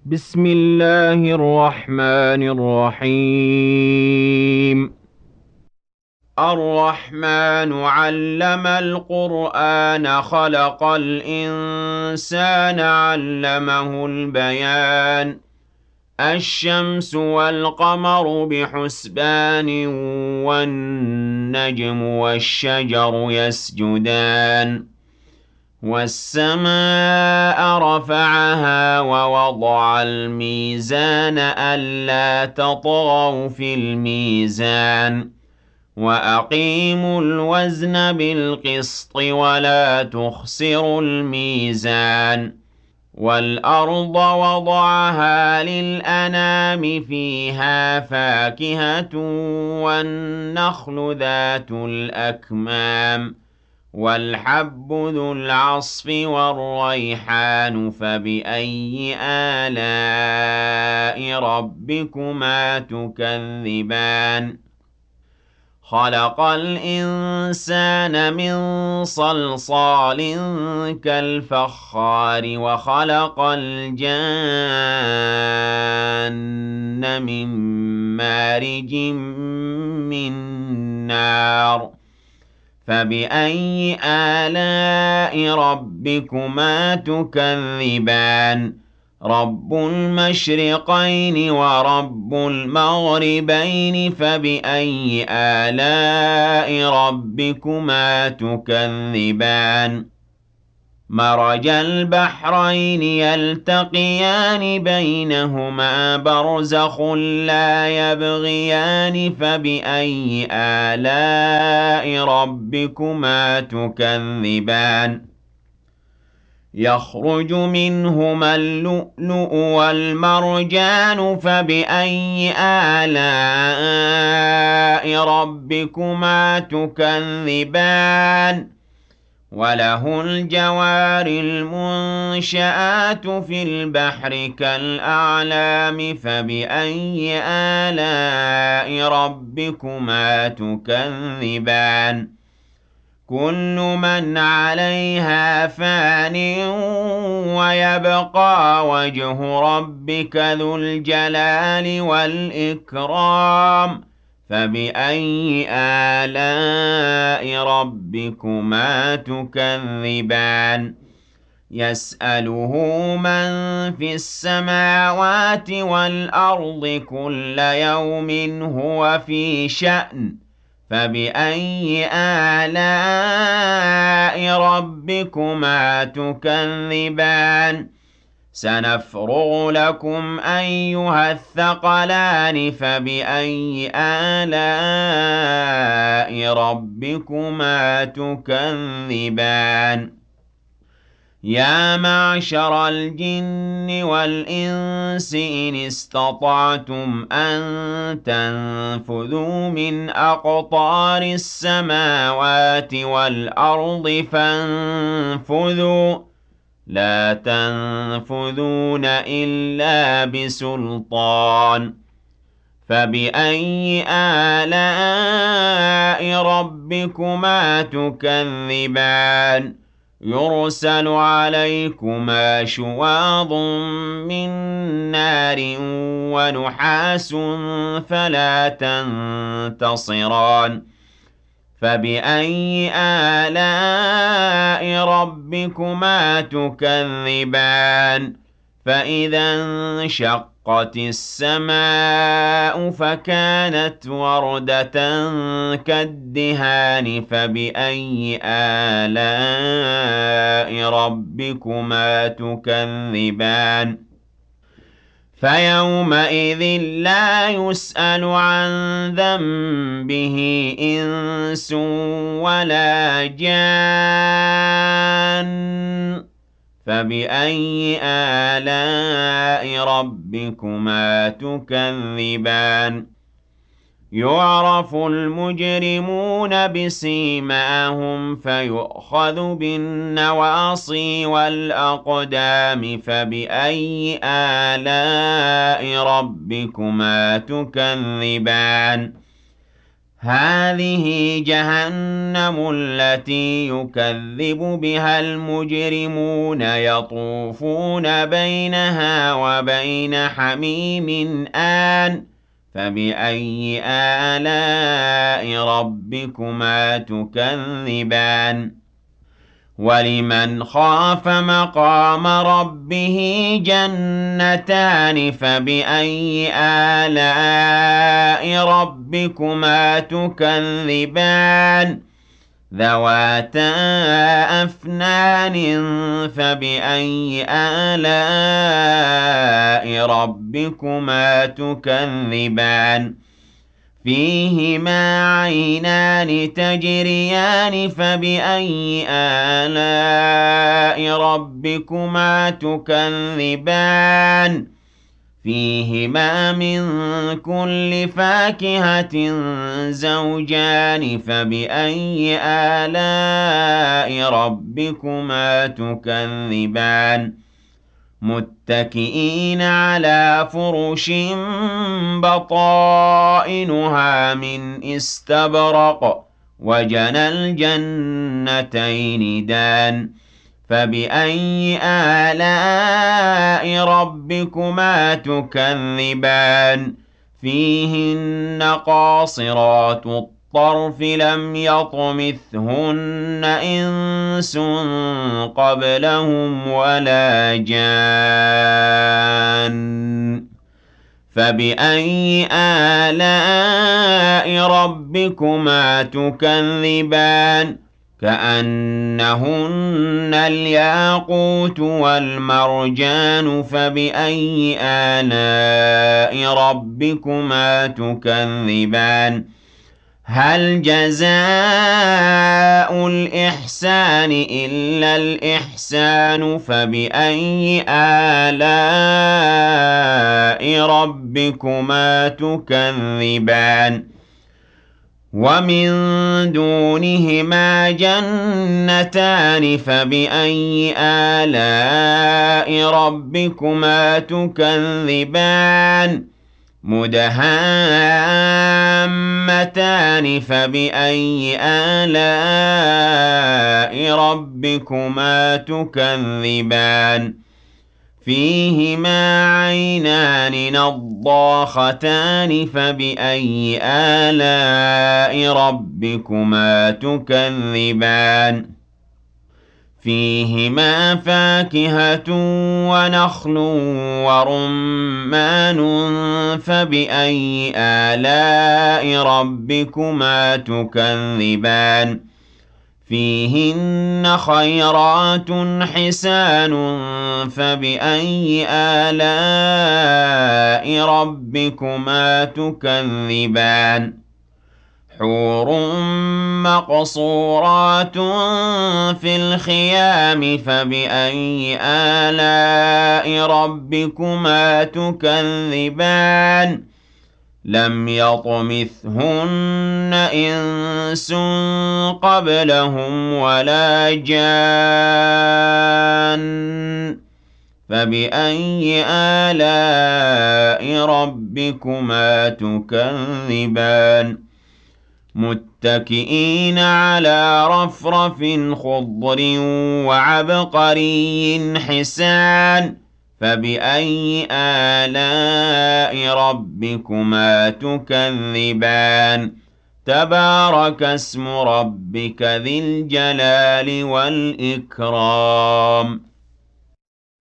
بسم الله الرحمن الرحيم. الرحمن علم القرآن خلق الإنسان علمه البيان. الشمس والقمر بحسبان والنجم والشجر يسجدان والسماء رفعها ووضع الميزان ألا تطغوا في الميزان وأقيموا الوزن بالقسط ولا تخسروا الميزان والأرض وضعها للأنام فيها فاكهة والنخل ذات الأكمام والحب ذو العصف والريحان فبأي آلاء ربكما تكذبان خلق الإنسان من صلصال كالفخار وخلق الجان من مارج من نار فبأي آلاء ربكما تكذبان رب المشرقين ورب المغربين فبأي آلاء ربكما تكذبان مرج البحرين يلتقيان بينهما برزخ لا يبغيان فبأي آلاء ربكما تكذبان يخرج منهما اللؤلؤ والمرجان فبأي آلاء ربكما تكذبان وله الجوار المنشآت في البحر كالأعلام فبأي آلاء ربكما تكذبان كل من عليها فان ويبقى وجه ربك ذو الجلال والإكرام فبأي آلاء ربكما تكذبان يسأله من في السماوات والأرض كل يوم هو في شأن فبأي آلاء ربكما تكذبان سنفرغ لكم أيها الثقلان فبأي آلاء ربكما تكذبان يا معشر الجن والإنس إن استطعتم أن تنفذوا من أقطار السماوات والأرض فانفذوا لا تنفذون إلا بسلطان فبأي آلاء ربكما تكذبان يرسل عليكما شواظ من نار ونحاس فلا تنتصران فبأي آلاء ربكما تكذبان فإذا انشقت السماء فكانت وردة كالدهان فبأي آلاء ربكما تكذبان فيومئذ لا يسأل عن ذنبه إنس ولا جان فبأي آلاء ربكما تكذبان يعرف المجرمون بسيماهم فيؤخذ بالنواصي والأقدام فبأي آلاء ربكما تكذبان هَٰذِهِ جَهَنَّمُ الَّتِي يُكَذِّبُ بِهَا الْمُجْرِمُونَ يَطُوفُونَ بَيْنَهَا وَبَيْنَ حَمِيمٍ آنٍ فَبِأَيِّ آلَاءِ رَبِّكُمَا تُكَذِّبَانِ وَلِمَنْ خَافَ مَقَامَ رَبِّهِ جَنَّتَانِ فَبِأَيِّ آلَاءِ رَبِّكُمَا تُكَذِّبَانِ ذَوَاتَا أَفْنَانٍ فَبِأَيِّ آلَاءِ رَبِّكُمَا تُكَذِّبَانِ فِيهِمَا عَيْنَانِ تَجْرِيَانِ فَبِأَيِّ آلَاءِ رَبِّكُمَا تُكَذِّبَانِ فِيهِمَا مِن كُلِّ فَاكِهَةٍ زَوْجَانِ فَبِأَيِّ آلَاءِ رَبِّكُمَا تُكَذِّبَانِ مُتَّكِئِينَ عَلَىٰ فُرُشٍ بَطَائِنُهَا مِنْ إِسْتَبْرَقٍ وَجَنَى الْجَنَّتَيْنِ دَانٍ فَبِأَيِّ آلَاءِ رَبِّكُمَا تُكَذِّبَانِ فِيهِنَّ قَاصِرَاتُ الطَّرْفِ لَمْ يَطْمِثْهُنَّ إِنسٌ قَبْلَهُمْ وَلَا جَانٌّ فَبِأَيِّ آلَاءِ رَبِّكُمَا تُكَذِّبَانِ كَأَنَّهُنَّ الْيَاقُوتُ وَالْمَرْجَانُ فَبِأَيِّ آلَاءِ رَبِّكُمَا تُكَذِّبَانِ هَلْ جَزَاءُ الْإِحْسَانِ إِلَّا الْإِحْسَانُ فَبِأَيِّ آلَاءِ رَبِّكُمَا تُكَذِّبَانِ وَمِن دُونِهِمَا جَنَّتَانِ فَبِأَيِّ آلَاءِ رَبِّكُمَا تُكَذِّبَانِ مُدْهَامَّتَانِ فَبِأَيِّ آلَاءِ رَبِّكُمَا تُكَذِّبَانِ فِيهِمَا عَيْنَانِ نَضَّاخَتَانِ فَبِأَيِّ آلَاءِ رَبِّكُمَا تُكَذِّبَانِ فِيهِمَا فَاكِهَةٌ وَنَخْلٌ وَرُمَّانٌ فَبِأَيِّ آلَاءِ رَبِّكُمَا تُكَذِّبَانِ فِيهِنَّ خَيْرَاتٌ حِسَانٌ فَبِأَيِّ آلَاءِ رَبِّكُمَا تُكَذِّبَانِ حُورٌ مَّقْصُورَاتٌ فِي الْخِيَامِ فَبِأَيِّ آلَاءِ رَبِّكُمَا تُكَذِّبَانِ لَمْ يَطْمِثْهُنَّ إِنسٌ قَبْلَهُمْ وَلَا جَانٌّ فَبِأَيِّ آلَاءِ رَبِّكُمَا تُكَذِّبَانِ مُتَّكِئِينَ عَلَىٰ رَفْرَفٍ خُضْرٍ وَعَبْقَرِيٍّ حِسَانٍ فَبِأَيِّ آلَاءِ رَبِّكُمَا تُكَذِّبَانِ تَبَارَكَ اسْمُ رَبِّكَ ذِي الْجَلَالِ وَالْإِكْرَامِ